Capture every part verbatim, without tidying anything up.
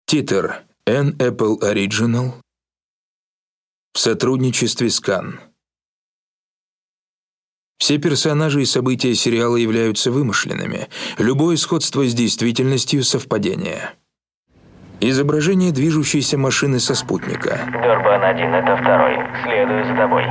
Титр An Apple Original в сотрудничестве с Кан. Все персонажи и события сериала являются вымышленными. Любое сходство с действительностью – совпадение. Изображение движущейся машины со спутника. Дорбан один, это второй. Следую за тобой.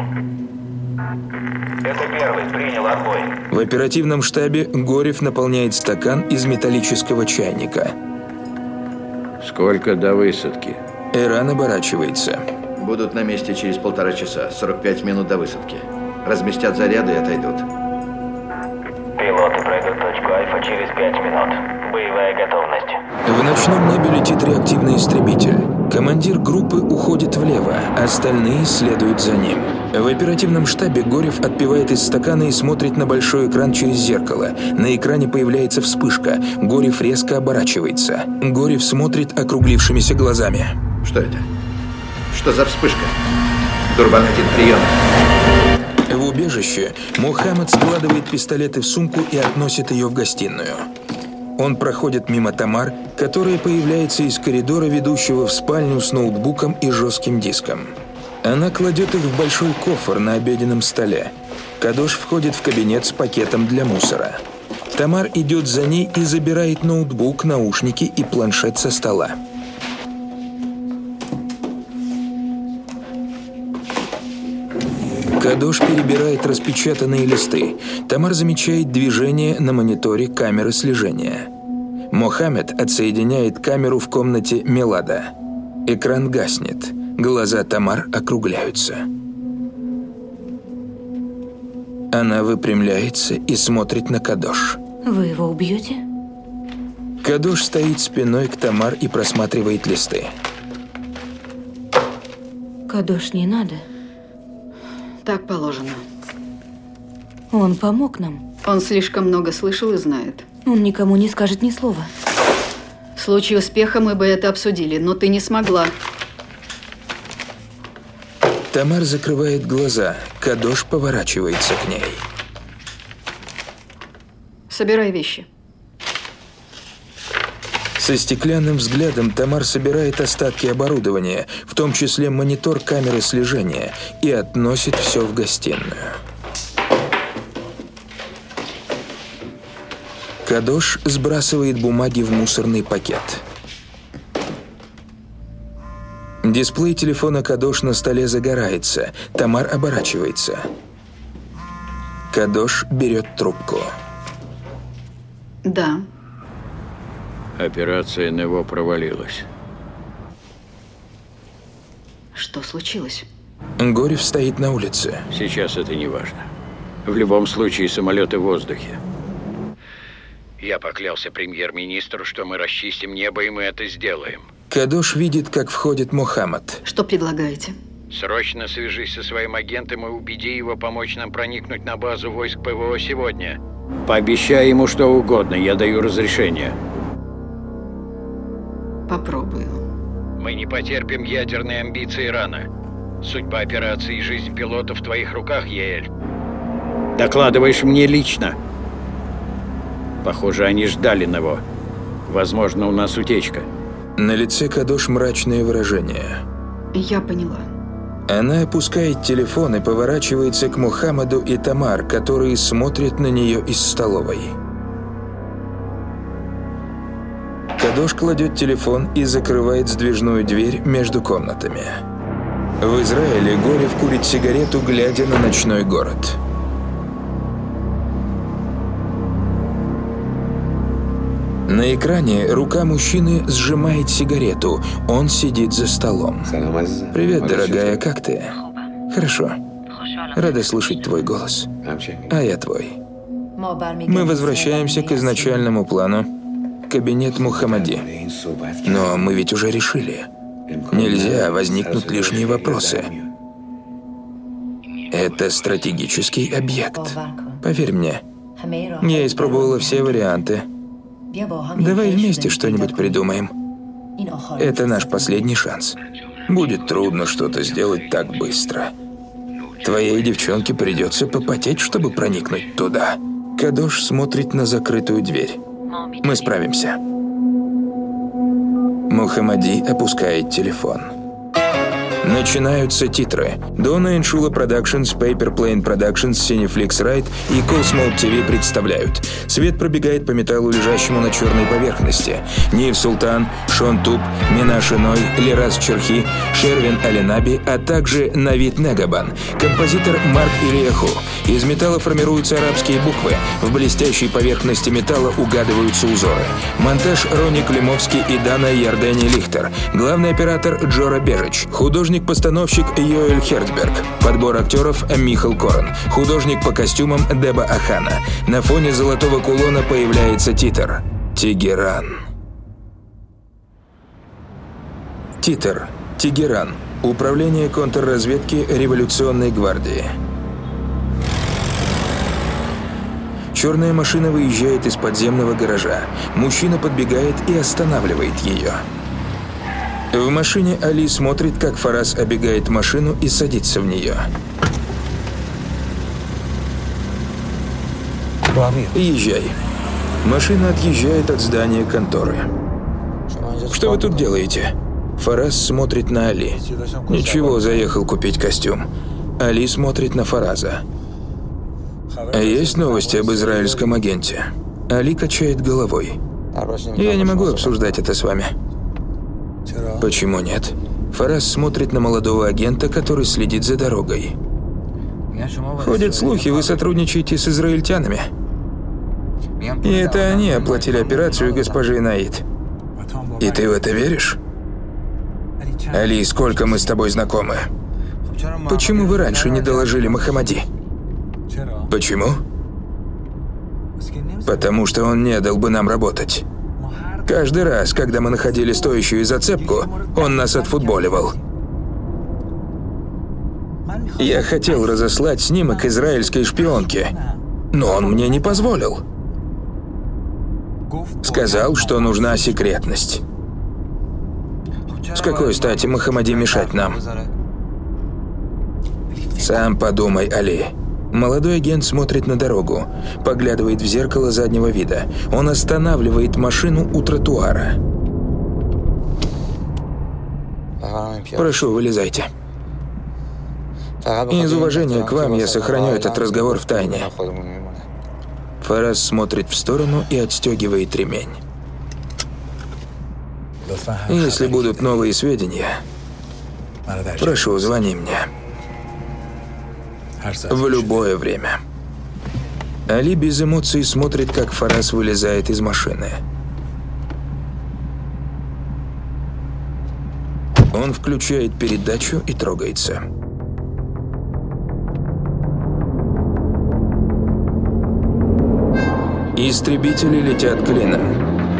Это первый, принял отбой. В оперативном штабе Горев наполняет стакан из металлического чайника. Сколько до высадки? Эран оборачивается. Будут на месте через полтора часа. сорок пять минут до высадки. Разместят заряды и отойдут. Пилоты пройдут точку Альфа через пять минут. Боевая готовность. В ночном небе летит реактивный истребитель. Командир группы уходит влево, остальные следуют за ним. В оперативном штабе Горев отпивает из стакана и смотрит на большой экран через зеркало. На экране появляется вспышка. Горев резко оборачивается. Горев смотрит округлившимися глазами. Что это? Что за вспышка? Дурбан один, прием. В убежище Мухаммад складывает пистолеты в сумку и относит ее в гостиную. Он проходит мимо Тамар, которая появляется из коридора, ведущего в спальню с ноутбуком и жестким диском. Она кладет их в большой кофр на обеденном столе. Кадош входит в кабинет с пакетом для мусора. Тамар идет за ней и забирает ноутбук, наушники и планшет со стола. Кадош перебирает распечатанные листы. Тамар замечает движение на мониторе камеры слежения. Мохаммед отсоединяет камеру в комнате Мелада. Экран гаснет. Глаза Тамар округляются. Она выпрямляется и смотрит на Кадош. Вы его убьете? Кадош стоит спиной к Тамар и просматривает листы. Кадош, не надо. Так положено. Он помог нам. Он слишком много слышал и знает. Он никому не скажет ни слова. В случае успеха мы бы это обсудили, но ты не смогла. Тамар закрывает глаза. Кадош поворачивается к ней. Собирай вещи. Со стеклянным взглядом Тамар собирает остатки оборудования, в том числе монитор камеры слежения, и относит все в гостиную. Кадош сбрасывает бумаги в мусорный пакет. Дисплей телефона Кадош на столе загорается. Тамар оборачивается. Кадош берет трубку. Да. Операция НЭВО провалилась. Что случилось? Горев стоит на улице. Сейчас это не важно. В любом случае, самолеты в воздухе. Я поклялся премьер-министру, что мы расчистим небо, и мы это сделаем. Кадош видит, как входит Мухаммад. Что предлагаете? Срочно свяжись со своим агентом и убеди его помочь нам проникнуть на базу войск ПВО сегодня. Пообещай ему что угодно, я даю разрешение. Попробую. Мы не потерпим ядерные амбиции Ирана. Судьба операции и жизнь пилотов в твоих руках, Яэль. Докладываешь мне лично. Похоже, они ждали него. Возможно, у нас утечка. На лице Кадош мрачное выражение. Я поняла. Она опускает телефон и поворачивается к Мухаммаду и Тамар, которые смотрят на нее из столовой. Кадош кладет телефон и закрывает сдвижную дверь между комнатами. В Израиле Горев курит сигарету, глядя на ночной город. На экране рука мужчины сжимает сигарету. Он сидит за столом. «Привет, дорогая, как ты?» «Хорошо. Рада слышать твой голос. А я твой. Мы возвращаемся к изначальному плану. Кабинет Мухаммади. Но мы ведь уже решили. Нельзя, возникнут лишние вопросы. Это стратегический объект. Поверь мне. Я испробовала все варианты. Давай вместе что-нибудь придумаем. Это наш последний шанс. Будет трудно что-то сделать так быстро. Твоей девчонке придется попотеть, чтобы проникнуть туда. Кадош смотрит на закрытую дверь. Мы справимся. Мухаммади опускает телефон. Начинаются титры. Donna and Shula Productions, Paper Plane Productions, Cineflix Ride и Cosmo ти ви представляют. Свет пробегает по металлу, лежащему на черной поверхности. Нив Султан, Шон Туп, Минаш Иной, Лираз Черхи, Шервин Алинаби, а также Навид Негабан. Композитор Марк Ильяху. Из металла формируются арабские буквы. В блестящей поверхности металла угадываются узоры. Монтаж Рони Климовский и Дана Ярдени Лихтер. Главный оператор Джора Бежич. Художник-постановщик Йоэль Херцберг. Подбор актеров Михал Корен. Художник по костюмам Деба Ахана. На фоне золотого кулона появляется титр «Тегеран». Титр «Тегеран». Управление контрразведки Революционной гвардии. Черная машина выезжает из подземного гаража. Мужчина подбегает и останавливает ее. В машине Али смотрит, как Фараз оббегает машину и садится в нее. Езжай. Машина отъезжает от здания конторы. Что вы тут делаете? Фараз смотрит на Али. Ничего, заехал купить костюм. Али смотрит на Фараза. А есть новости об израильском агенте? Али качает головой. Я не могу обсуждать это с вами. Почему нет? Фараз смотрит на молодого агента, который следит за дорогой. Ходят слухи, вы сотрудничаете с израильтянами. И это они оплатили операцию госпожи Наид. И ты в это веришь? Али, сколько мы с тобой знакомы? Почему вы раньше не доложили Мухаммади? Почему? Потому что он не дал бы нам работать. Каждый раз, когда мы находили стоящую зацепку, он нас отфутболивал. Я хотел разослать снимок израильской шпионки, но он мне не позволил. Сказал, что нужна секретность. С какой стати Мухаммади мешать нам? Сам подумай, Али. Молодой агент смотрит на дорогу, поглядывает в зеркало заднего вида. Он останавливает машину у тротуара. Прошу, вылезайте. Из уважения к вам я сохраню этот разговор в тайне. Фараз смотрит в сторону и отстегивает ремень. Если будут новые сведения, прошу, звони мне. В любое время. Али без эмоций смотрит, как Фараз вылезает из машины. Он включает передачу и трогается. Истребители летят клином.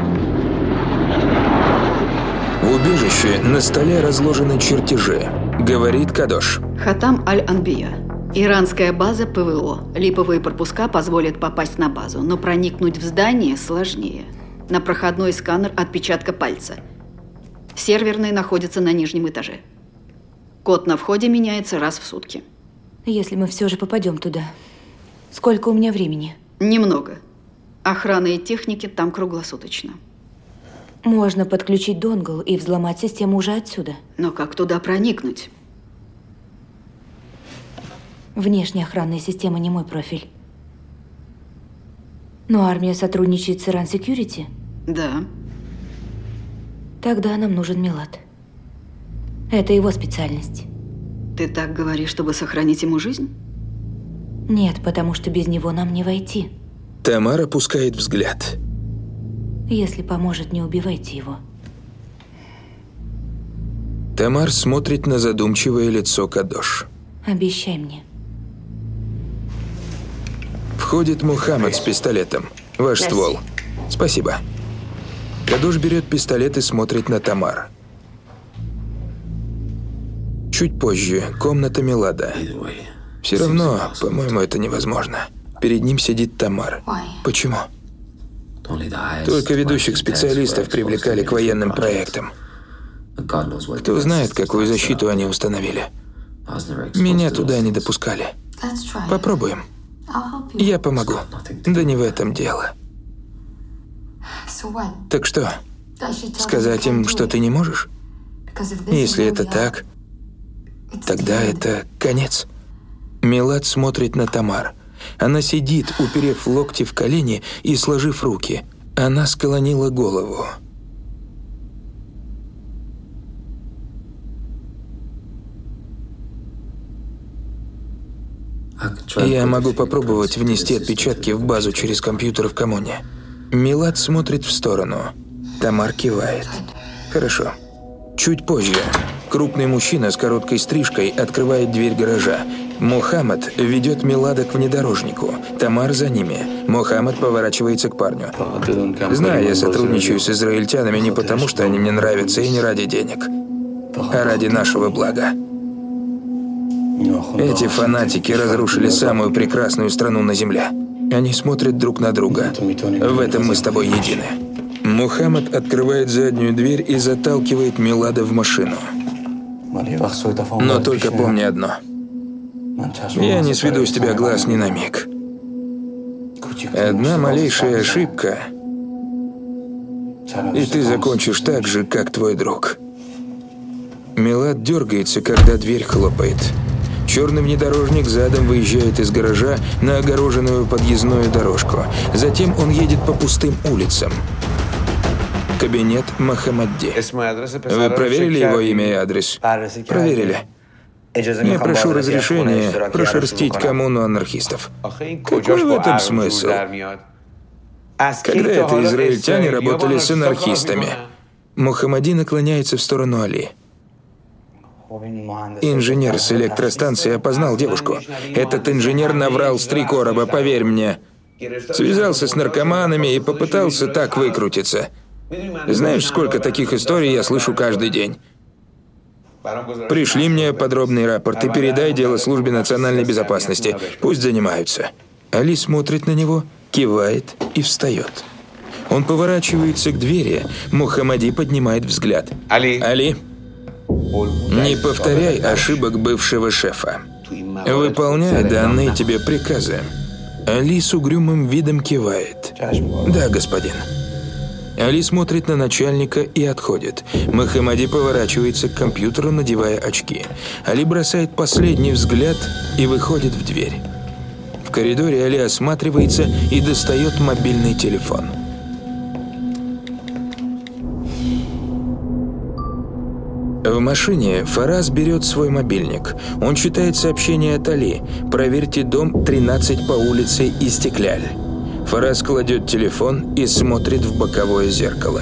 В убежище на столе разложены чертежи. Говорит Кадош. Хатам Аль-Анбия. Иранская база ПВО. Липовые пропуска позволят попасть на базу, но проникнуть в здание сложнее. На проходной сканер отпечатка пальца. Серверный находится на нижнем этаже. Код на входе меняется раз в сутки. Если мы все же попадем туда, сколько у меня времени? Немного. Охрана и техники там круглосуточно. Можно подключить донгл и взломать систему уже отсюда. Но как туда проникнуть? Внешняя охранная система не мой профиль. Но армия сотрудничает с Iran Security? Да. Тогда нам нужен Милад. Это его специальность. Ты так говоришь, чтобы сохранить ему жизнь? Нет, потому что без него нам не войти. Тамара опускает взгляд. Если поможет, не убивайте его. Тамар смотрит на задумчивое лицо Кадош. Обещай мне. Входит Мухаммад с пистолетом. Ваш ствол. Спасибо. Кадош берет пистолет и смотрит на Тамар. Чуть позже. Комната Милада. Все равно, по-моему, это невозможно. Перед ним сидит Тамар. Почему? Только ведущих специалистов привлекали к военным проектам. Кто знает, какую защиту они установили. Меня туда не допускали. Попробуем. Я помогу. Да не в этом дело. Так что, Сказать им, что ты не можешь? Если это так, тогда это конец. Милад смотрит на Тамар. Она сидит, уперев локти в колени и сложив руки. Она склонила голову. Я могу попробовать внести отпечатки в базу через компьютер в коммуне. Милад смотрит в сторону. Тамар кивает. Хорошо. Чуть позже крупный мужчина с короткой стрижкой открывает дверь гаража. Мухаммад ведет Милада к внедорожнику. Тамар за ними. Мухаммад поворачивается к парню. Знаю, я сотрудничаю с израильтянами не потому, что они мне нравятся, и не ради денег, а ради нашего блага. Эти фанатики разрушили самую прекрасную страну на земле. Они смотрят друг на друга. В этом мы с тобой едины. Мухаммад открывает заднюю дверь и заталкивает Милада в машину. Но только помни одно. Я не сведу с тебя глаз ни на миг. Одна малейшая ошибка, и ты закончишь так же, как твой друг. Милад дергается, когда дверь хлопает. Черный внедорожник задом выезжает из гаража на огороженную подъездную дорожку. Затем он едет по пустым улицам. Кабинет Мохаммади. Вы проверили его имя и адрес? Проверили. Я прошу разрешения прошерстить коммуну анархистов. Какой в этом смысл? Когда это израильтяне работали с анархистами? Мухаммади наклоняется в сторону Али. Инженер с электростанции опознал девушку. Этот инженер наврал с три короба, поверь мне. Связался с наркоманами и попытался так выкрутиться. Знаешь, сколько таких историй я слышу каждый день? Пришли мне подробный рапорт и передай дело службе национальной безопасности. Пусть занимаются. Али смотрит на него, кивает и встает. Он поворачивается к двери. Мухаммади поднимает взгляд. Али. Али. Не повторяй ошибок бывшего шефа. Выполняй данные тебе приказы. Али с угрюмым видом кивает. Да, господин. Али смотрит на начальника и отходит. Мухаммади поворачивается к компьютеру, надевая очки. Али бросает последний взгляд и выходит в дверь. В коридоре Али осматривается и достает мобильный телефон. В машине Фараз берет свой мобильник. Он читает сообщение от Али. «Проверьте дом тринадцать по улице Истекляль». Фараз кладет телефон и смотрит в боковое зеркало.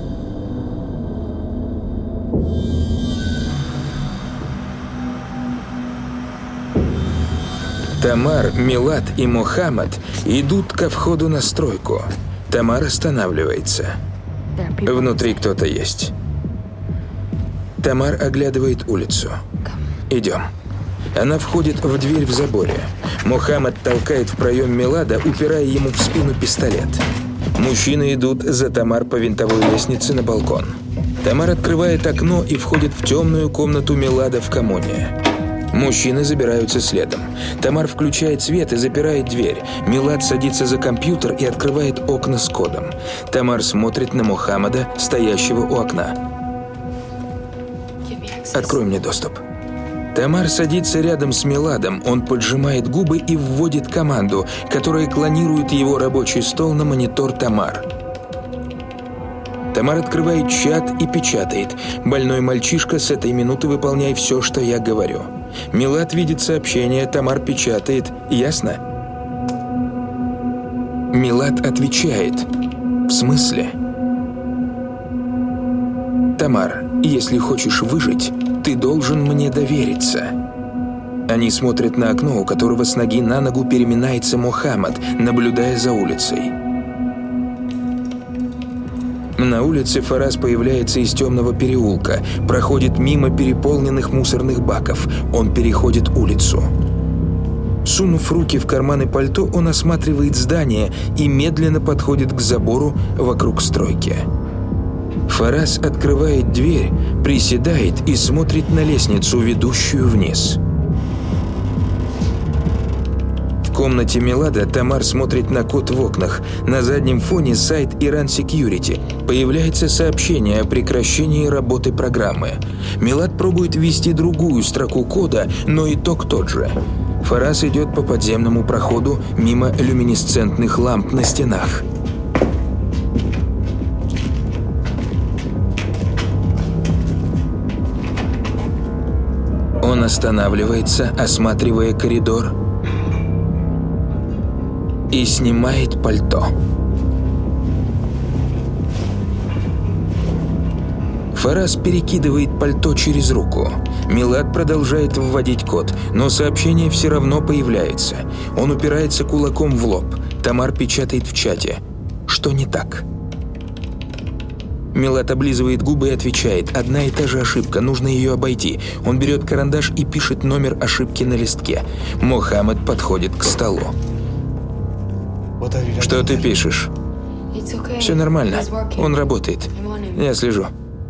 Тамар, Милад и Мухаммад идут ко входу на стройку. Тамар останавливается. Внутри кто-то есть. Тамар оглядывает улицу. «Идем». Она входит в дверь в заборе. Мухаммад толкает в проем Милада, упирая ему в спину пистолет. Мужчины идут за Тамар по винтовой лестнице на балкон. Тамар открывает окно и входит в темную комнату Милада в коммуне. Мужчины забираются следом. Тамар включает свет и запирает дверь. Милад садится за компьютер и открывает окна с кодом. Тамар смотрит на Мухаммада, стоящего у окна. «Открой мне доступ». Тамар садится рядом с Миладом, он поджимает губы и вводит команду, которая клонирует его рабочий стол на монитор Тамар. Тамар открывает чат и печатает: «Больной мальчишка, с этой минуты выполняй все, что я говорю». Милад видит сообщение, Тамар печатает: «Ясно?» Милад отвечает: «В смысле?» «Тамар, если хочешь выжить, ты должен мне довериться». Они смотрят на окно, у которого с ноги на ногу переминается Мухаммад, наблюдая за улицей. На улице Фараз появляется из темного переулка, проходит мимо переполненных мусорных баков. Он переходит улицу. Сунув руки в карманы пальто, он осматривает здание и медленно подходит к забору вокруг стройки. Фараз открывает дверь, приседает и смотрит на лестницу, ведущую вниз. комнате Милада Тамар смотрит на код в окнах. На заднем фоне сайт Iran Security. Появляется сообщение о прекращении работы программы. Милад пробует ввести другую строку кода, но итог тот же. Фарас идет по подземному проходу мимо люминесцентных ламп на стенах. Он останавливается, осматривая коридор, и снимает пальто. Фарас перекидывает пальто через руку. Милад продолжает вводить код, но сообщение все равно появляется. Он упирается кулаком в лоб. Тамар печатает в чате. Что не так? Милад облизывает губы и отвечает: одна и та же ошибка, нужно ее обойти. Он берет карандаш и пишет номер ошибки на листке. Мохаммед подходит к столу. Что ты пишешь? Все нормально, он работает. Я слежу.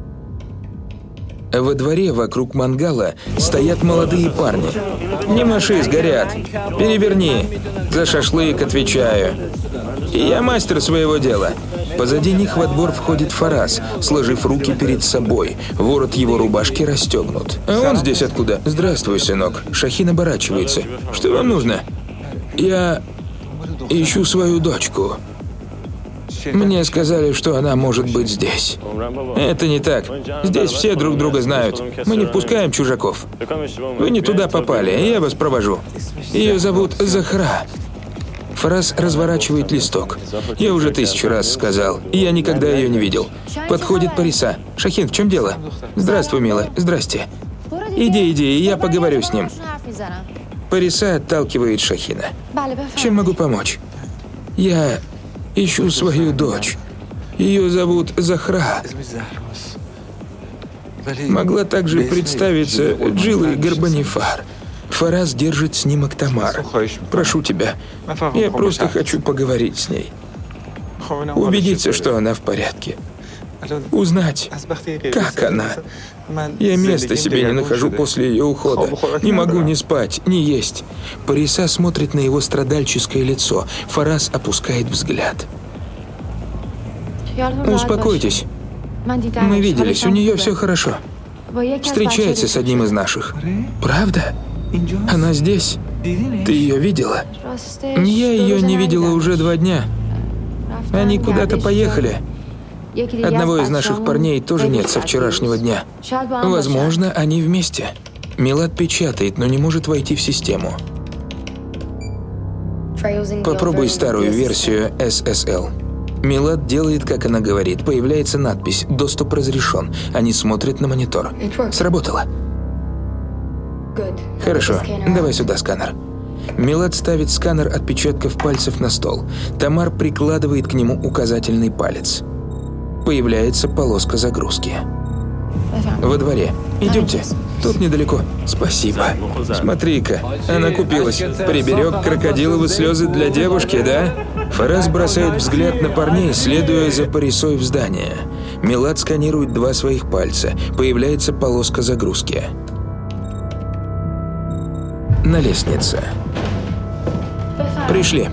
Во дворе вокруг мангала стоят молодые парни. Не маши, сгорят. Переверни. За шашлык отвечаю. И я мастер своего дела. Позади них во двор входит Фарас, сложив руки перед собой. Ворот его рубашки расстегнут. А он здесь откуда? Здравствуй, сынок. Шахин оборачивается. Что вам нужно? Я ищу свою дочку. Мне сказали, что она может быть здесь. Это не так. Здесь все друг друга знают. Мы не впускаем чужаков. Вы не туда попали, я вас провожу. Ее зовут Захра. Фарас разворачивает листок. Я уже тысячу раз сказал. Я никогда ее не видел. Подходит Париса. Шахин, в чем дело? Здравствуй, милая. Здрасте. Иди, иди, я поговорю с ним. Париса отталкивает Шахина. Чем могу помочь? Я ищу свою дочь. Ее зовут Захра. Могла также представиться Джилой Гарбанифар. Фарас держит снимок Тамар. Прошу тебя, я просто хочу поговорить с ней. Убедиться, что она в порядке. Узнать, как она. Я места себе не нахожу после ее ухода. Не могу ни спать, ни есть. Париса смотрит на его страдальческое лицо. Фарас опускает взгляд. Успокойтесь. Мы виделись, у нее все хорошо. Встречается с одним из наших. Правда? Она здесь? Ты ее видела? Я ее не видела уже два дня. Они куда-то поехали. Одного из наших парней тоже нет со вчерашнего дня. Возможно, они вместе. Милад печатает, но не может войти в систему. Попробуй старую версию эс эс эл. Милад делает, как она говорит. Появляется надпись «Доступ разрешен». Они смотрят на монитор. Сработало. Хорошо, давай сюда сканер. Милад ставит сканер отпечатков пальцев на стол. Тамар прикладывает к нему указательный палец. Появляется полоска загрузки. Во дворе. Идемте. Тут недалеко. Спасибо. Смотри-ка, она купилась. Приберег крокодиловы слезы для девушки, да? Фарас бросает взгляд на парней, следуя за Парисой в здание. Милад сканирует два своих пальца. Появляется полоска загрузки. На лестнице. Пришли.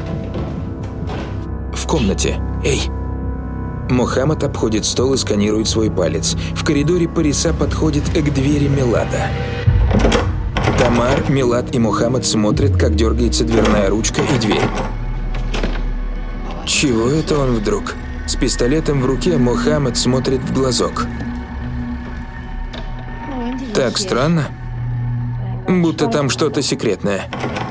В комнате. Эй. Мохаммед обходит стол и сканирует свой палец. В коридоре Париса подходит к двери Милада. Тамар, Милад и Мохаммед смотрят, как дергается дверная ручка и дверь. Чего это он вдруг? С пистолетом в руке Мохаммед смотрит в глазок. Так странно. Будто там что-то секретное.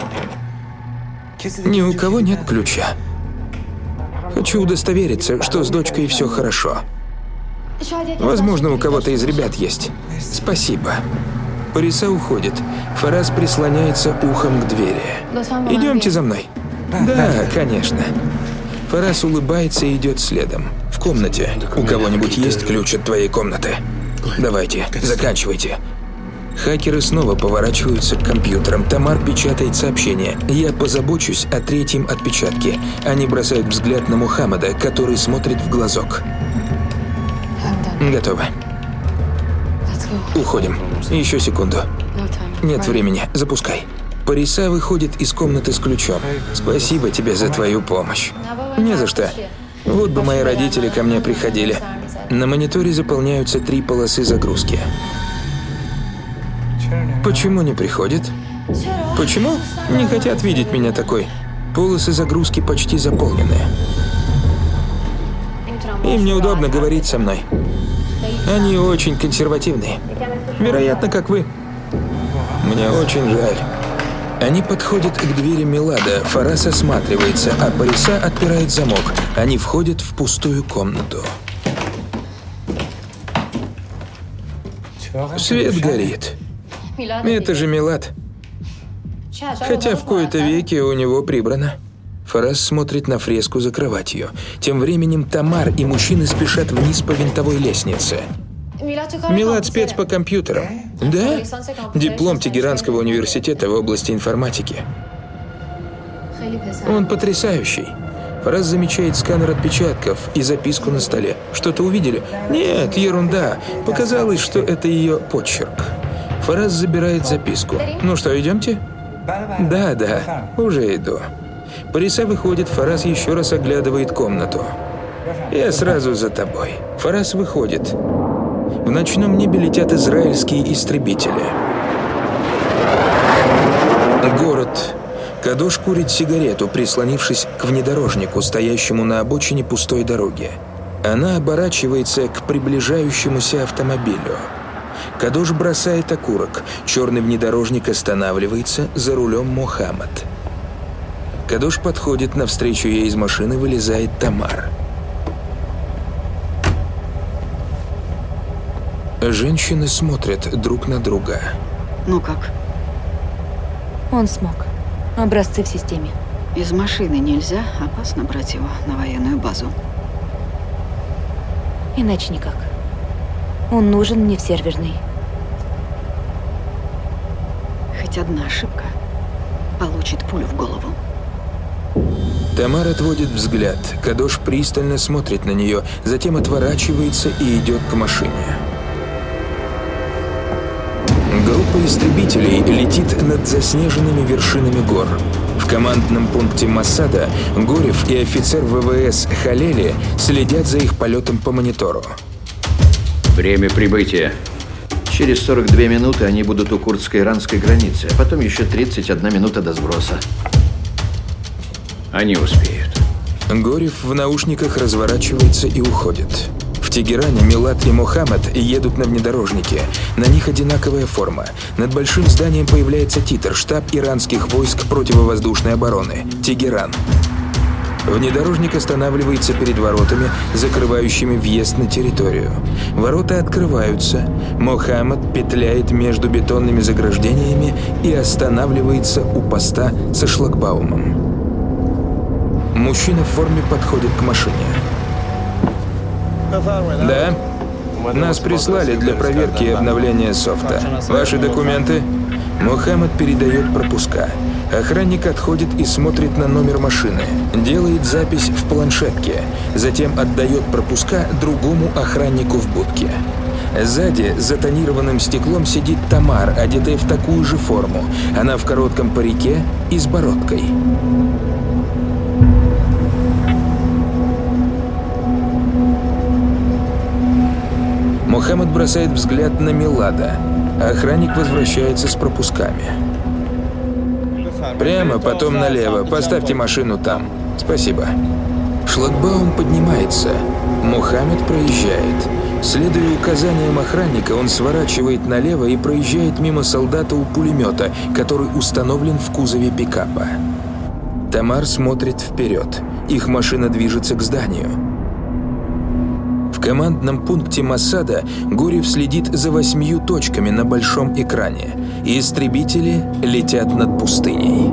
Ни у кого нет ключа. Хочу удостовериться, что с дочкой все хорошо. Возможно, у кого-то из ребят есть. Спасибо. Париса уходит. Фарас прислоняется ухом к двери. Идемте за мной. Да, конечно. Фарас улыбается и идет следом. В комнате. У кого-нибудь есть ключ от твоей комнаты? Давайте, заканчивайте. Хакеры снова поворачиваются к компьютерам. Тамар печатает сообщение. Я позабочусь о третьем отпечатке. Они бросают взгляд на Мухаммеда, который смотрит в глазок. Готово. Уходим. Еще секунду. Нет времени. Запускай. Париса выходит из комнаты с ключом. Спасибо тебе за твою помощь. Не за что. Вот бы мои родители ко мне приходили. На мониторе заполняются три полосы загрузки. Почему не приходят? Почему? Не хотят видеть меня такой. Полосы загрузки почти заполнены. Им неудобно говорить со мной. Они очень консервативные. Вероятно, как вы. Мне очень жаль. Они подходят к двери Милада. Фарас осматривается, а Париса отпирает замок. Они входят в пустую комнату. Свет горит. Это же Милад. Хотя в кои-то веки у него прибрано. Фарас смотрит на фреску за кроватью. Тем временем Тамар и мужчины спешат вниз по винтовой лестнице. Милад спец по компьютерам. Да? Диплом Тегеранского университета в области информатики. Он потрясающий. Фарас замечает сканер отпечатков и записку на столе. Что-то увидели? Нет, ерунда. Показалось, что это ее почерк. Фарас забирает записку. Ну что, идемте? Да, да, уже иду. Париса выходит, Фарас еще раз оглядывает комнату. Я сразу за тобой. Фарас выходит. В ночном небе летят израильские истребители. Город. Кадош курит сигарету, прислонившись к внедорожнику, стоящему на обочине пустой дороги. Она оборачивается к приближающемуся автомобилю. Кадош бросает окурок. Черный внедорожник останавливается, за рулем Мохаммад. Кадош подходит, навстречу ей из машины вылезает Тамар. Женщины смотрят друг на друга. Ну как? Он смог. Образцы в системе. Из машины нельзя. Опасно брать его на военную базу. Иначе никак. Он нужен мне в серверной. Хоть одна ошибка получит пулю в голову. Тамар отводит взгляд. Кадош пристально смотрит на нее, затем отворачивается и идет к машине. Группа истребителей летит над заснеженными вершинами гор. В командном пункте Моссада Горев и офицер ВВС Халели следят за их полетом по монитору. Время прибытия. Через сорок две минуты они будут у курдско-иранской границы, а потом еще тридцать одна минута до сброса. Они успеют. Горев в наушниках разворачивается и уходит. В Тегеране Милад и Мохаммад едут на внедорожнике. На них одинаковая форма. Над большим зданием появляется титр «Штаб иранских войск противовоздушной обороны. Тегеран». Внедорожник останавливается перед воротами, закрывающими въезд на территорию. Ворота открываются. Мохаммад петляет между бетонными заграждениями и останавливается у поста со шлагбаумом. Мужчина в форме подходит к машине. Да? Нас прислали для проверки и обновления софта. Ваши документы? Мохаммад передает пропуска. Охранник отходит и смотрит на номер машины. Делает запись в планшетке. Затем отдает пропуска другому охраннику в будке. Сзади, за тонированным стеклом, сидит Тамар, одетая в такую же форму. Она в коротком парике и с бородкой. Мохаммад бросает взгляд на Милада. Охранник возвращается с пропусками. Прямо, потом налево. Поставьте машину там. Спасибо. Шлагбаум поднимается. Мохаммад проезжает. Следуя указаниям охранника, он сворачивает налево и проезжает мимо солдата у пулемета, который установлен в кузове пикапа. Тамар смотрит вперед. Их машина движется к зданию. В командном пункте Моссада Горев следит за восьмью точками на большом экране. Истребители летят над пустыней.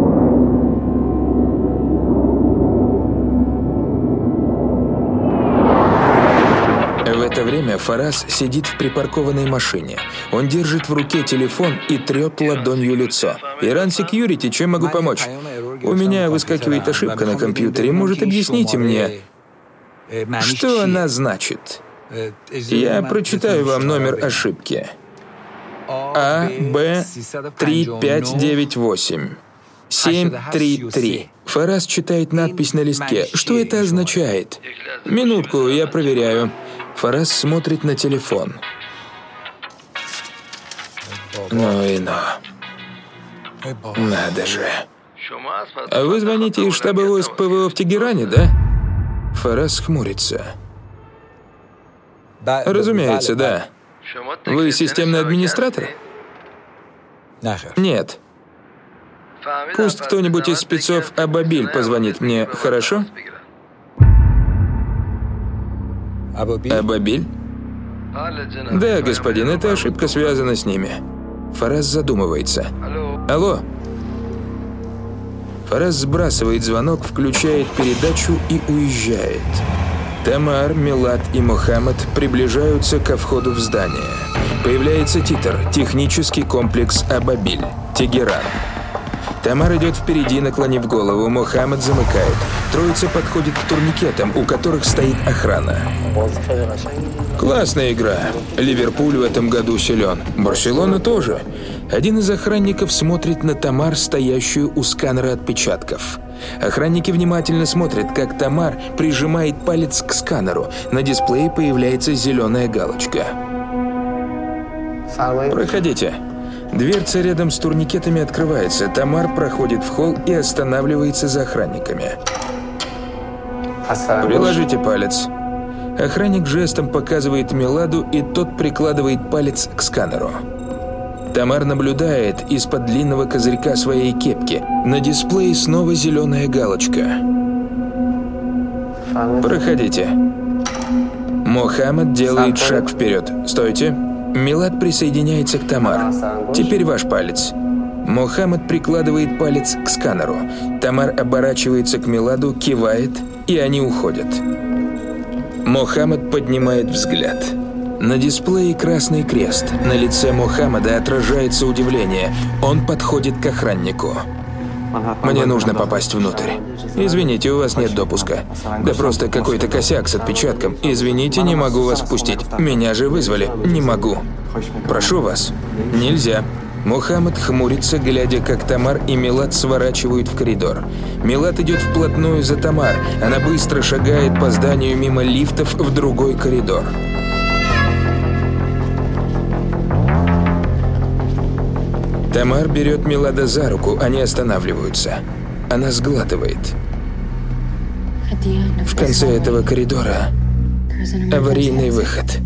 В это время Фарас сидит в припаркованной машине. Он держит в руке телефон и трет ладонью лицо. «Иран Секьюрити, чем могу помочь? У меня выскакивает ошибка на компьютере. Может, объясните мне, что она значит?» Я прочитаю вам номер ошибки. А Б три пять девять восемь семь три три. Фараз читает надпись на листке. Что это означает? Минутку, я проверяю. Фараз смотрит на телефон. Ну и ну. Надо же. А вы звоните из штаба войск ПВО в Тегеране, да? Фараз хмурится. Разумеется, да. Вы системный администратор? Нет. Пусть кто-нибудь из спецов Абабиль позвонит мне, хорошо? Абабиль? Да, господин, эта ошибка связана с ними. Фараз задумывается. Алло? Фараз сбрасывает звонок, включает передачу и уезжает. Тамар, Милад и Мохаммед приближаются ко входу в здание. Появляется титр «Технический комплекс Абабиль, Тегеран». Тамар идет впереди, наклонив голову, Мохаммед замыкает. Троица подходит к турникетам, у которых стоит охрана. Классная игра. Ливерпуль в этом году силен. Барселона тоже. Один из охранников смотрит на Тамар, стоящую у сканера отпечатков. Охранники внимательно смотрят, как Тамар прижимает палец к сканеру. На дисплее появляется зеленая галочка. Проходите. Дверца рядом с турникетами открывается. Тамар проходит в холл и останавливается за охранниками. Приложите палец. Охранник жестом показывает Миладу, и тот прикладывает палец к сканеру. Тамар наблюдает из-под длинного козырька своей кепки. На дисплее снова зеленая галочка. Проходите. Мохаммед делает шаг вперед. Стойте. Милад присоединяется к Тамар. Теперь ваш палец. Мохаммед прикладывает палец к сканеру. Тамар оборачивается к Миладу, кивает, и они уходят. Мохаммед поднимает взгляд. На дисплее красный крест. На лице Мохаммеда отражается удивление. Он подходит к охраннику. Мне нужно попасть внутрь. Извините, у вас нет допуска. Да просто какой-то косяк с отпечатком. Извините, не могу вас впустить. Меня же вызвали. Не могу. Прошу вас. Нельзя. Мохаммед хмурится, глядя, как Тамар и Милад сворачивают в коридор. Милад идет вплотную за Тамар. Она быстро шагает по зданию мимо лифтов в другой коридор. Тамар берет Милада за руку, они останавливаются. Она сглатывает. В конце этого коридора аварийный выход.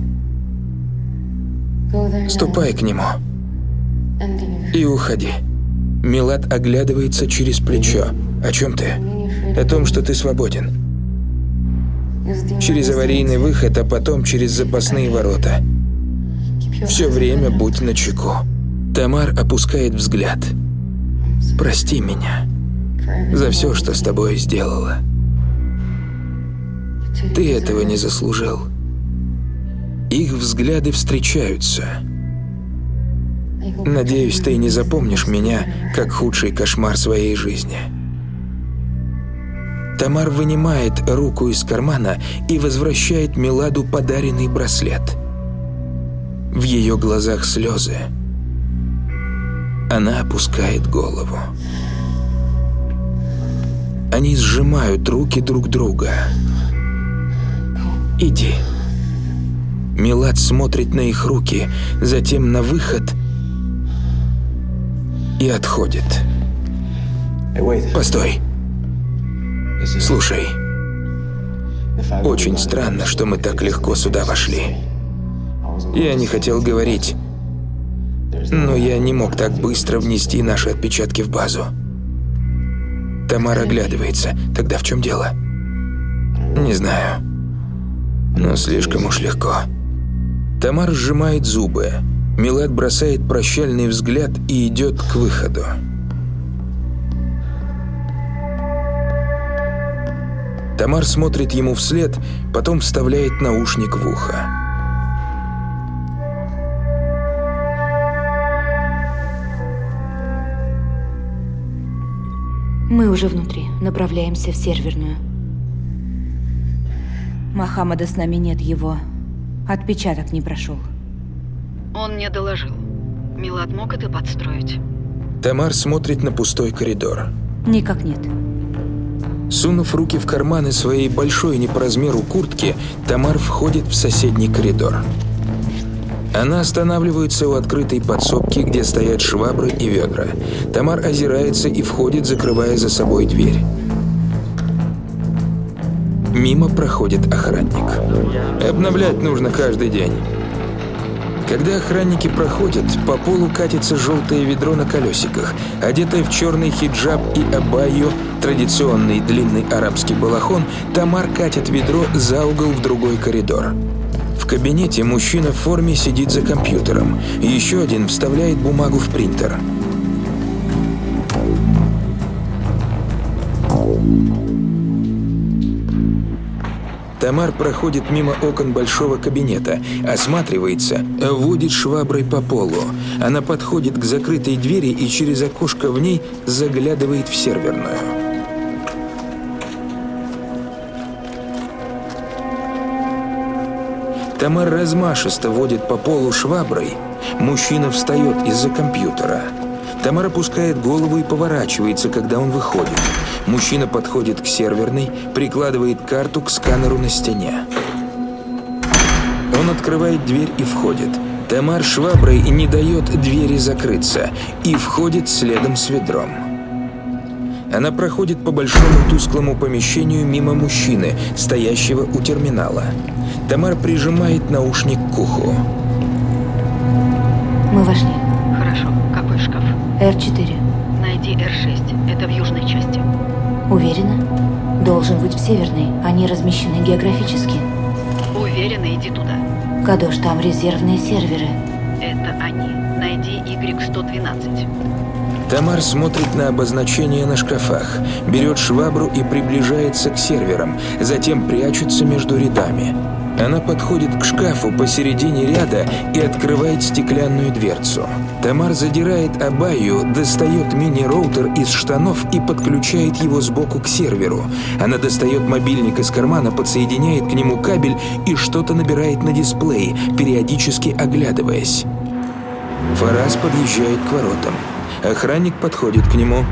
Ступай к нему и уходи. Милад оглядывается через плечо. О чем ты? О том, что ты свободен. Через аварийный выход, а потом через запасные ворота. Все время будь начеку. Тамар опускает взгляд. Прости меня за все, что с тобой сделала. Ты этого не заслужил. Их взгляды встречаются. Надеюсь, ты не запомнишь меня как худший кошмар своей жизни. Тамар вынимает руку из кармана и возвращает Миладу подаренный браслет. В ее глазах слезы. Она опускает голову. Они сжимают руки друг друга. Иди. Милад смотрит на их руки, затем на выход и отходит. Постой. Слушай. Очень странно, что мы так легко сюда вошли. Я не хотел говорить, но я не мог так быстро внести наши отпечатки в базу. Тамар оглядывается. Тогда в чем дело? Не знаю. Но слишком уж легко. Тамар сжимает зубы. Милад бросает прощальный взгляд и идет к выходу. Тамар смотрит ему вслед, потом вставляет наушник в ухо. Мы уже внутри. Направляемся в серверную. Мохаммеда с нами нет, его отпечаток не прошел. Он мне доложил. Милад мог это подстроить? Тамар смотрит на пустой коридор. Никак нет. Сунув руки в карманы своей большой не по размеру куртки, Тамар входит в соседний коридор. Она останавливается у открытой подсобки, где стоят швабры и ведра. Тамар озирается и входит, закрывая за собой дверь. Мимо проходит охранник. Обновлять нужно каждый день. Когда охранники проходят, по полу катится желтое ведро на колесиках. Одетая в черный хиджаб и абайю, традиционный длинный арабский балахон, Тамар катит ведро за угол в другой коридор. В кабинете мужчина в форме сидит за компьютером. Еще один вставляет бумагу в принтер. Тамар проходит мимо окон большого кабинета, осматривается, водит шваброй по полу. Она подходит к закрытой двери и через окошко в ней заглядывает в серверную. Тамар размашисто водит по полу шваброй. Мужчина встает из-за компьютера. Тамар опускает голову и поворачивается, когда он выходит. Мужчина подходит к серверной, прикладывает карту к сканеру на стене. Он открывает дверь и входит. Тамар шваброй не дает двери закрыться и входит следом с ведром. Она проходит по большому тусклому помещению мимо мужчины, стоящего у терминала. Тамар прижимает наушник к уху. Мы вошли. Хорошо. Какой шкаф? Эр четыре. Найди Эр шесть. Это в южной части. Уверена? Должен быть в северной. Они размещены географически. Уверена, иди туда. Кадош, там резервные серверы. Это они. Найди игрек сто двенадцать. Тамар смотрит на обозначения на шкафах, берет швабру и приближается к серверам, затем прячется между рядами. Она подходит к шкафу посередине ряда и открывает стеклянную дверцу. Тамар задирает абайю, достает мини-роутер из штанов и подключает его сбоку к серверу. Она достает мобильник из кармана, подсоединяет к нему кабель и что-то набирает на дисплее, периодически оглядываясь. Фарас подъезжает к воротам. Охранник подходит к нему.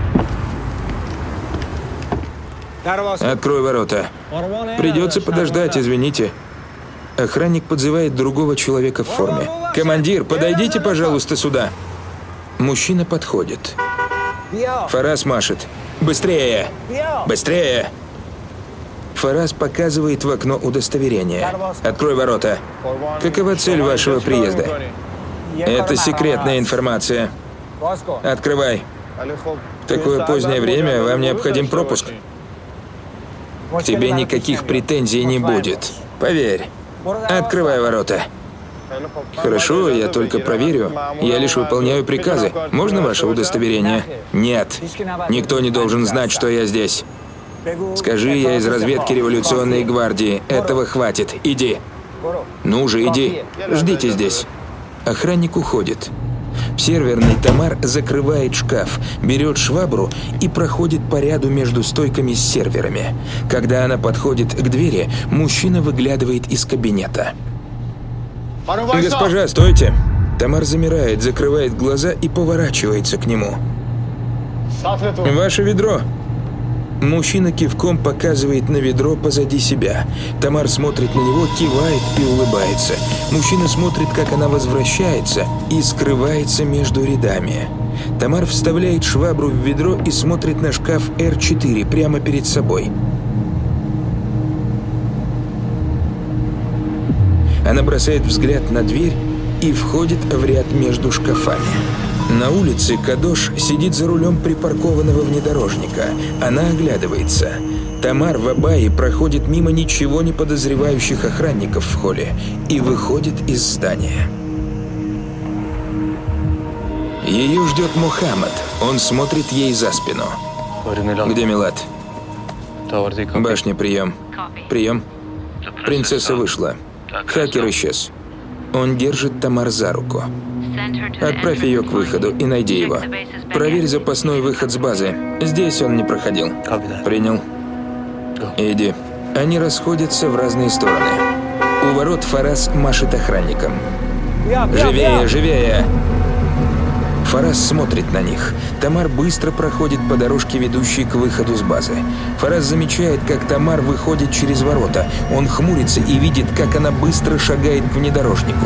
«Открой ворота. Придется подождать, извините». Охранник подзывает другого человека в форме. «Командир, подойдите, пожалуйста, сюда». Мужчина подходит. Фарас машет. «Быстрее! Быстрее!» Фарас показывает в окно удостоверение. «Открой ворота. Какова цель вашего приезда?» «Это секретная информация. Открывай. В такое позднее время вам необходим пропуск. К тебе никаких претензий не будет. Поверь. Открывай ворота». «Хорошо, я только проверю. Я лишь выполняю приказы. Можно ваше удостоверение?» «Нет. Никто не должен знать, что я здесь. Скажи, я из разведки революционной гвардии. Этого хватит. Иди». «Ну же, иди. Ждите здесь». Охранник уходит. В серверной Тамар закрывает шкаф, берет швабру и проходит по ряду между стойками с серверами. Когда она подходит к двери, мужчина выглядывает из кабинета. «Госпожа, стойте!» Тамар замирает, закрывает глаза и поворачивается к нему. «Ваше ведро!» Мужчина кивком показывает на ведро позади себя. Тамар смотрит на него, кивает и улыбается. Мужчина смотрит, как она возвращается и скрывается между рядами. Тамар вставляет швабру в ведро и смотрит на шкаф Эр четыре прямо перед собой. Она бросает взгляд на дверь и входит в ряд между шкафами. На улице Кадош сидит за рулем припаркованного внедорожника. Она оглядывается. Тамар в абайе проходит мимо ничего не подозревающих охранников в холле и выходит из здания. Ее ждет Мухаммад. Он смотрит ей за спину. «Где Милад?» «Башня, прием». «Прием». Принцесса вышла. Хакер исчез. Он держит Тамар за руку. «Отправь ее к выходу и найди его. Проверь запасной выход с базы. Здесь он не проходил». «Принял». «Иди». Они расходятся в разные стороны. У ворот Фарас машет охранникам. «Живее, живее!» Фараз смотрит на них. Тамар быстро проходит по дорожке, ведущей к выходу с базы. Фараз замечает, как Тамар выходит через ворота. Он хмурится и видит, как она быстро шагает к внедорожнику.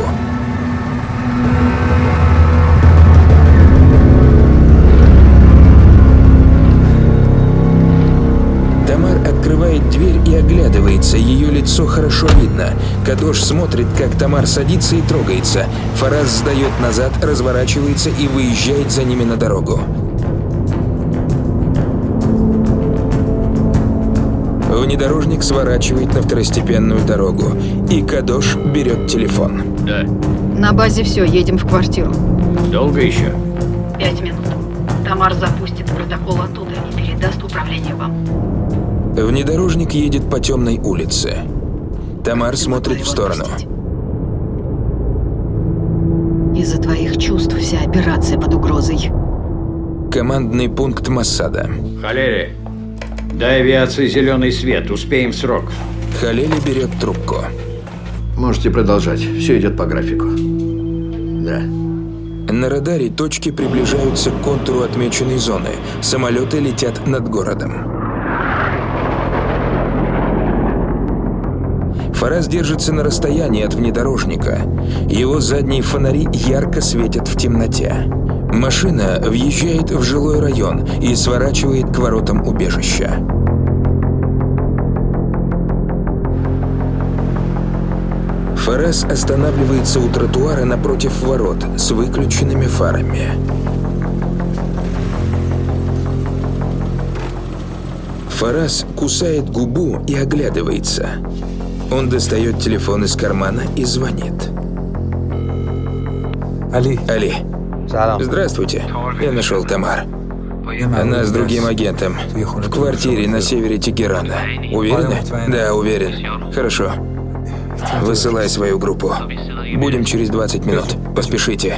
Тамар открывает дверь и оглядывается. Ее лицо хорошо видно. Кадош смотрит, как Тамар садится и трогается. Фараз сдает назад, разворачивается и выезжает за ними на дорогу. Внедорожник сворачивает на второстепенную дорогу. И Кадош берет телефон. Да. На базе все, едем в квартиру. Долго еще? Пять минут. Тамар запустит протокол оттуда и передаст управление вам. Внедорожник едет по темной улице. Тамар смотрит в сторону. Из-за твоих чувств вся операция под угрозой. Командный пункт Моссада. Халели, дай авиации зеленый свет, успеем в срок. Халели берет трубку. Можете продолжать. Все идет по графику. Да. На радаре точки приближаются к контуру отмеченной зоны. Самолеты летят над городом. Фараз держится на расстоянии от внедорожника. Его задние фонари ярко светят в темноте. Машина въезжает в жилой район и сворачивает к воротам убежища. Фараз останавливается у тротуара напротив ворот с выключенными фарами. Фараз кусает губу и оглядывается. Он достает телефон из кармана и звонит. Али. Али. Здравствуйте. Я нашел Тамар. Она с другим агентом. В квартире на севере Тегерана. Уверены? Да, уверен. Хорошо. Высылай свою группу. Будем через двадцать минут. Поспешите.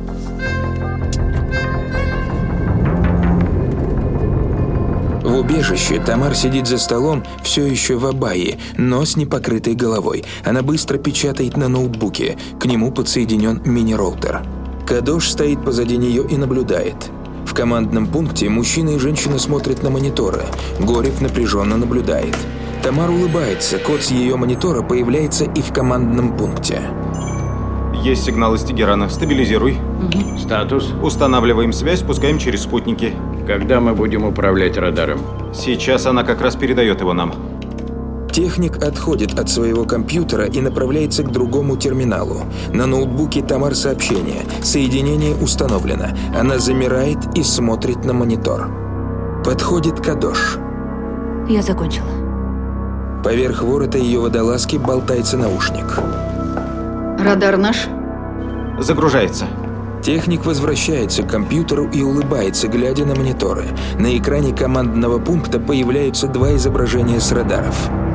В убежище Тамар сидит за столом, все еще в абайе, но с непокрытой головой. Она быстро печатает на ноутбуке. К нему подсоединен мини-роутер. Кадош стоит позади нее и наблюдает. В командном пункте мужчина и женщина смотрят на мониторы. Горев напряженно наблюдает. Тамар улыбается. Код с ее монитора появляется и в командном пункте. Есть сигнал из Тегерана. Стабилизируй. Угу. Статус? Устанавливаем связь, пускаем через спутники. Когда мы будем управлять радаром? Сейчас она как раз передает его нам. Техник отходит от своего компьютера и направляется к другому терминалу. На ноутбуке Тамар сообщение. Соединение установлено. Она замирает и смотрит на монитор. Подходит Кадош. Я закончила. Поверх ворота ее водолазки болтается наушник. Радар наш? Загружается. Техник возвращается к компьютеру и улыбается, глядя на мониторы. На экране командного пункта появляются два изображения с радаров.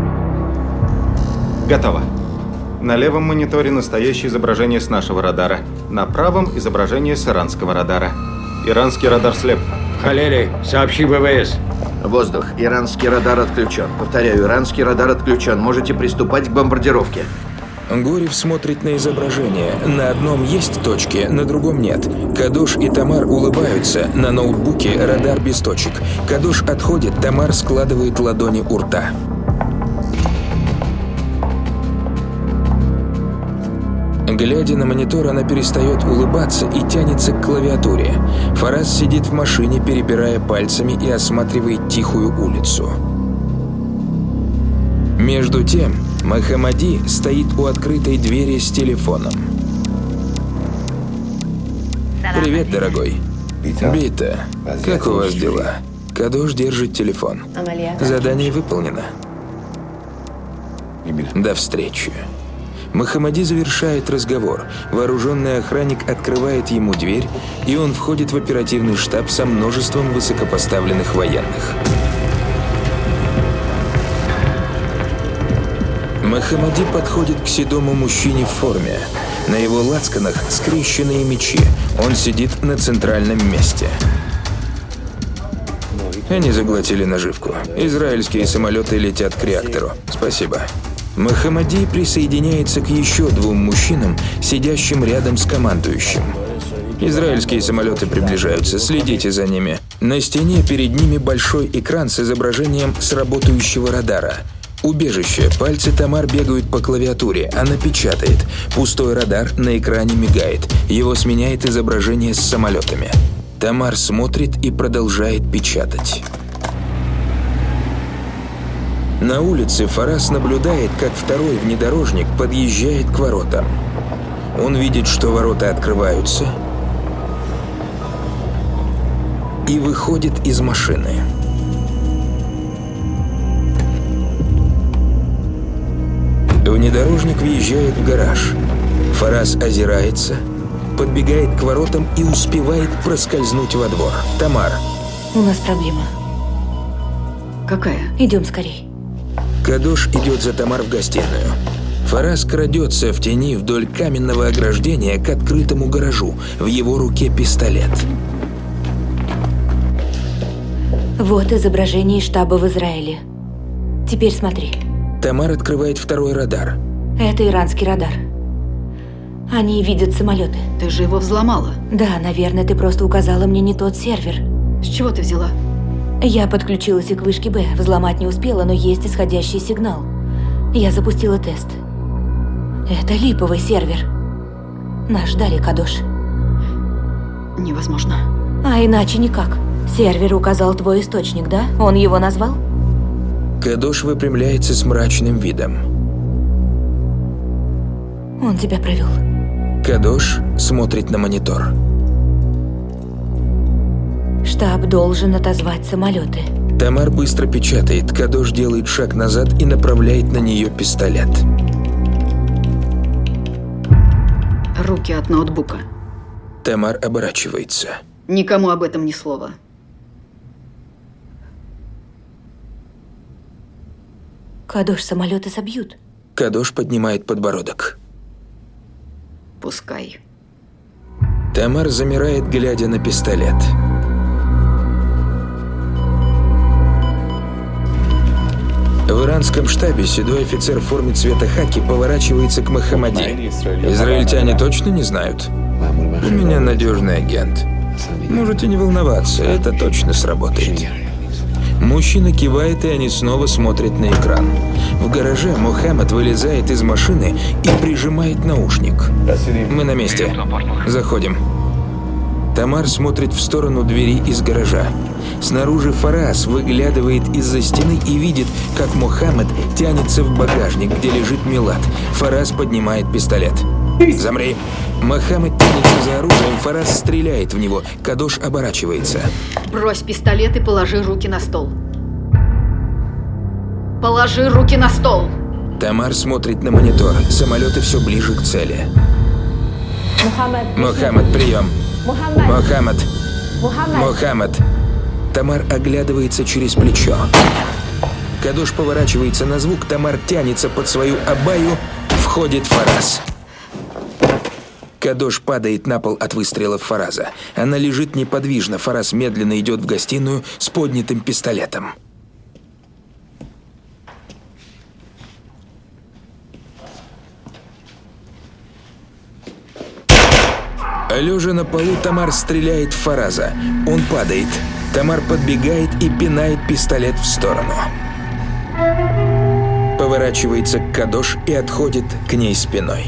Готово. На левом мониторе настоящее изображение с нашего радара. На правом изображение с иранского радара. Иранский радар слеп. Халели, сообщи ВВС. Воздух. Иранский радар отключен. Повторяю, иранский радар отключен. Можете приступать к бомбардировке. Горев смотрит на изображение. На одном есть точки, на другом нет. Кадош и Тамар улыбаются. На ноутбуке радар без точек. Кадош отходит, Тамар складывает ладони у рта. Глядя на монитор, она перестает улыбаться и тянется к клавиатуре. Фараз сидит в машине, перебирая пальцами и осматривает тихую улицу. Между тем, Мохаммади стоит у открытой двери с телефоном. «Привет, дорогой. Бита, как у вас дела?» Кадош держит телефон. «Задание выполнено. До встречи». Мохаммади завершает разговор. Вооруженный охранник открывает ему дверь, и он входит в оперативный штаб со множеством высокопоставленных военных. Мохаммади подходит к седому мужчине в форме. На его лацканах скрещенные мечи. Он сидит на центральном месте. Они заглотили наживку. Израильские самолеты летят к реактору. Спасибо. Мохаммади присоединяется к еще двум мужчинам, сидящим рядом с командующим. Израильские самолеты приближаются, следите за ними. На стене перед ними большой экран с изображением сработающего радара. Убежище. Пальцы Тамар бегают по клавиатуре. Она печатает. Пустой радар на экране мигает. Его сменяет изображение с самолетами. Тамар смотрит и продолжает печатать. На улице Фарас наблюдает, как второй внедорожник подъезжает к воротам. Он видит, что ворота открываются, и выходит из машины. Внедорожник въезжает в гараж. Фарас озирается, подбегает к воротам и успевает проскользнуть во двор. Тамар. У нас проблема. Какая? Идем скорей. Кадош идет за Тамар в гостиную. Фарас крадется в тени вдоль каменного ограждения к открытому гаражу. В его руке пистолет. Вот изображение штаба в Израиле. Теперь смотри. Тамар открывает второй радар. Это иранский радар. Они видят самолеты. Ты же его взломала. Да, наверное, ты просто указала мне не тот сервер. С чего ты взяла? Я подключилась и к вышке Б. Взломать не успела, но есть исходящий сигнал. Я запустила тест. Это липовый сервер. Нас ждали, Кадош. Невозможно. А иначе никак. Сервер указал твой источник, да? Он его назвал? Кадош выпрямляется с мрачным видом. Он тебя провел. Кадош смотрит на монитор. Штаб должен отозвать самолеты. Тамар быстро печатает. Кадош делает шаг назад и направляет на нее пистолет. Руки от ноутбука. Тамар оборачивается. Никому об этом ни слова. Кадош, самолеты собьют. Кадош поднимает подбородок. Пускай. Тамар замирает, глядя на пистолет. В иранском штабе седой офицер в форме цвета хаки поворачивается к Мохаммади. Израильтяне точно не знают? У меня надежный агент. Можете не волноваться, это точно сработает. Мужчина кивает, и они снова смотрят на экран. В гараже Мохаммад вылезает из машины и прижимает наушник. Мы на месте. Заходим. Тамар смотрит в сторону двери из гаража. Снаружи Фарас выглядывает из-за стены и видит, как Мохаммад тянется в багажник, где лежит Милад. Фарас поднимает пистолет. «Замри!» Мохаммад тянется за оружием, Фарас стреляет в него. Кадош оборачивается. Брось пистолет и положи руки на стол. Положи руки на стол! Тамар смотрит на монитор. Самолеты все ближе к цели. Мохаммад, прием! Мохаммад! Мохаммад! Тамар оглядывается через плечо. Кадош поворачивается на звук, Тамар тянется под свою абаю, входит Фарас. Кадош падает на пол от выстрелов Фараза. Она лежит неподвижно, Фарас медленно идет в гостиную с поднятым пистолетом. Лежа на полу, Тамар стреляет в Фараза. Он падает. Тамар подбегает и пинает пистолет в сторону. Поворачивается к Кадош и отходит к ней спиной.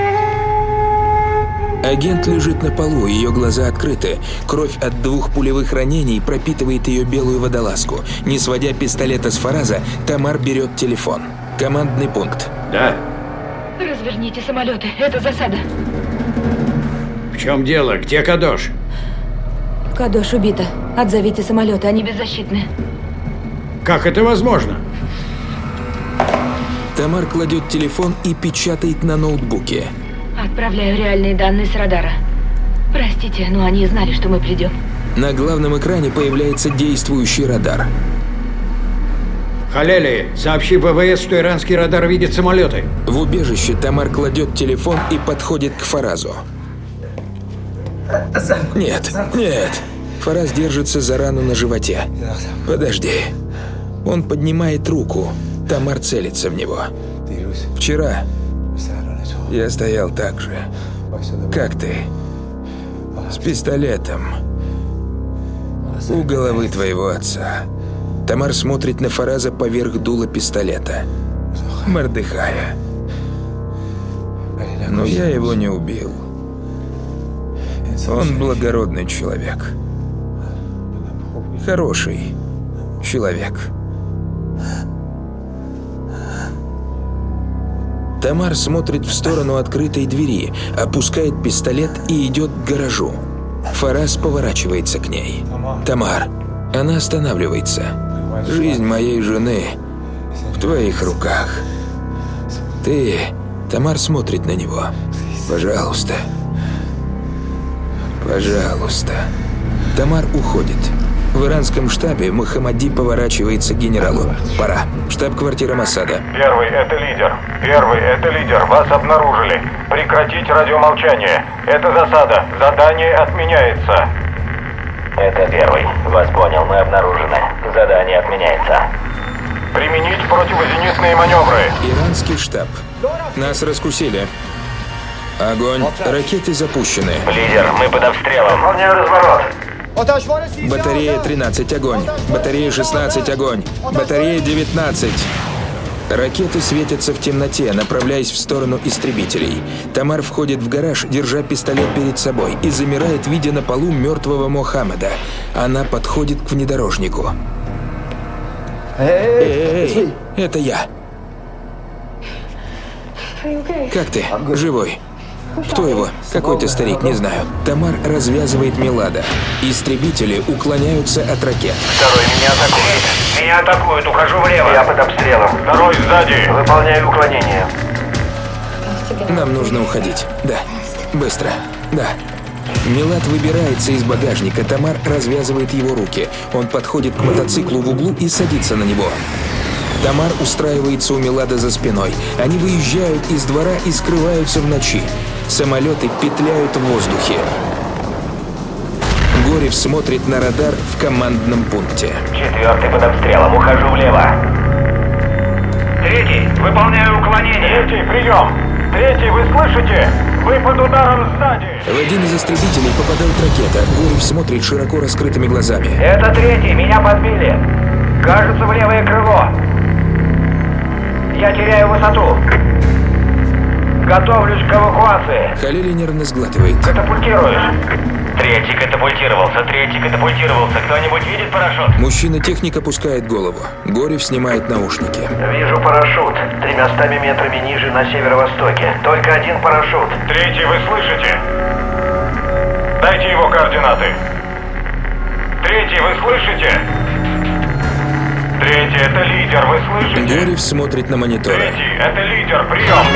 Агент лежит на полу, ее глаза открыты. Кровь от двух пулевых ранений пропитывает ее белую водолазку. Не сводя пистолета с Фараза, Тамар берет телефон. Командный пункт. Да. Разверните самолеты, это засада. В чем дело? Где Кадош? Кадош убита. Отзовите самолеты, они беззащитны. Как это возможно? Тамар кладет телефон и печатает на ноутбуке. Отправляю реальные данные с радара. Простите, но они знали, что мы придем. На главном экране появляется действующий радар. Халели, сообщи ВВС, что иранский радар видит самолеты. В убежище Тамар кладет телефон и подходит к Фаразу. Нет, нет. Фараз держится за рану на животе. Подожди. Он поднимает руку. Тамар целится в него. Вчера я стоял так же. Как ты? С пистолетом. У головы твоего отца. Тамар смотрит на Фараза поверх дула пистолета. Мордыхая. Но я его не убил. Он благородный человек. Хороший человек. Тамар смотрит в сторону открытой двери, опускает пистолет и идет к гаражу. Фараз поворачивается к ней. «Тамар». Она останавливается. «Жизнь моей жены в твоих руках. Ты...» Тамар смотрит на него. «Пожалуйста. Пожалуйста». Тамар уходит. В иранском штабе Мохаммади поворачивается к генералу. «Пора. Штаб-квартира Моссада». Первый, это лидер. Первый, это лидер. Вас обнаружили. Прекратить радиомолчание. Это засада. Задание отменяется. Это первый. Вас понял, мы обнаружены. Задание отменяется. Применить противозенитные маневры. Иранский штаб. Нас раскусили. Огонь. Ракеты запущены. Лидер, мы под обстрелом. Выполняю разворот. Батарея тринадцать, огонь. Батарея шестнадцать, огонь. Батарея девятнадцать. Ракеты светятся в темноте, направляясь в сторону истребителей. Тамар входит в гараж, держа пистолет перед собой, и замирает, видя на полу мертвого Мохаммеда. Она подходит к внедорожнику. Эй, это я. Как ты? Живой? Кто его? Какой-то старик, не знаю. Тамар развязывает Милада. Истребители уклоняются от ракет. Второй, меня атакует. Меня атакуют, ухожу влево. Я под обстрелом. Второй сзади. Выполняю уклонение. Нам нужно уходить. Да. Быстро. Да. Милад выбирается из багажника. Тамар развязывает его руки. Он подходит к мотоциклу в углу и садится на него. Тамар устраивается у Милада за спиной. Они выезжают из двора и скрываются в ночи. Самолеты петляют в воздухе. Горев смотрит на радар в командном пункте. Четвертый под обстрелом, ухожу влево. Третий, выполняю уклонение. Третий, прием. Третий, вы слышите? Вы под ударом сзади. В один из истребителей попадает ракета. Горев смотрит широко раскрытыми глазами. Это третий, меня подбили. Кажется, в левое крыло. Я теряю высоту. Готовлюсь к эвакуации. Халили нервно сглатывает. Катапультируешь. Третий катапультировался, третий катапультировался. Кто-нибудь видит парашют? Мужчина-техник опускает голову. Горев снимает наушники. Вижу парашют. Тремястами метрами ниже на северо-востоке. Только один парашют. Третий, вы слышите? Дайте его координаты. Третий, вы слышите? Третий, это лидер, вы слышите? Горев смотрит на мониторы. Третий, это лидер, прием!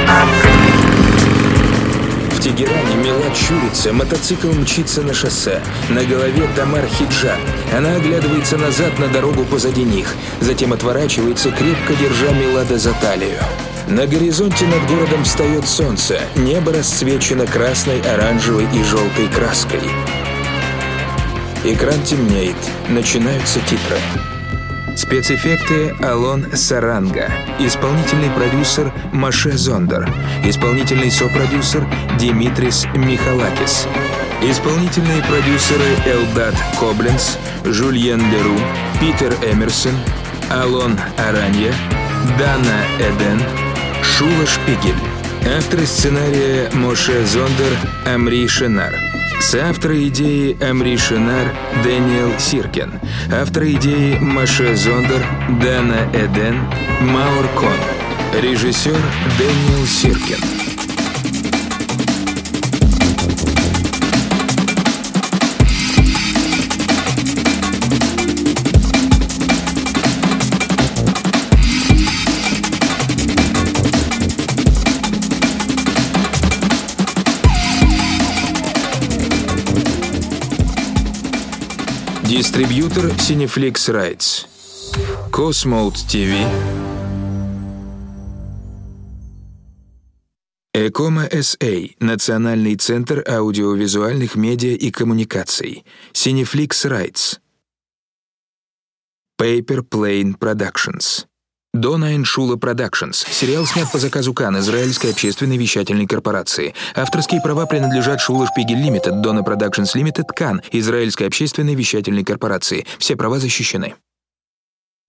В Тегеране Милад щурится, мотоцикл мчится на шоссе. На голове Тамар хиджаб. Она оглядывается назад на дорогу позади них. Затем отворачивается, крепко держа Милада за талию. На горизонте над городом встает солнце. Небо расцвечено красной, оранжевой и желтой краской. Экран темнеет. Начинаются титры. Спецэффекты Алон Саранга. Исполнительный продюсер Моше Зондер. Исполнительный сопродюсер Димитрис Михалакис. Исполнительные продюсеры Элдад Кобленц, Жульен Леру, Питер Эмерсон, Алон Аранья, Дана Эден, Шула Шпигель. Авторы сценария Моше Зондер, Амри Шенар. Соавторы идеи Амри Шенар, Дэниел Сиркен. Авторы идеи Моше Зондер, Дана Эден, Маур Кон. Режиссер Дэниел Сиркен. Дистрибьютор Cineflix Rights. Cosmode ти ви. Экома эс эй. Национальный центр аудиовизуальных медиа и коммуникаций. Cineflix Rights. Paper Plane Productions. Дона энд Шула Продакшнс. Сериал снят по заказу Кан, израильской общественной вещательной корпорации. Авторские права принадлежат Шула Шпигель Лимитед, Дона Продакшнс Лимитед, Кан, израильской общественной вещательной корпорации. Все права защищены.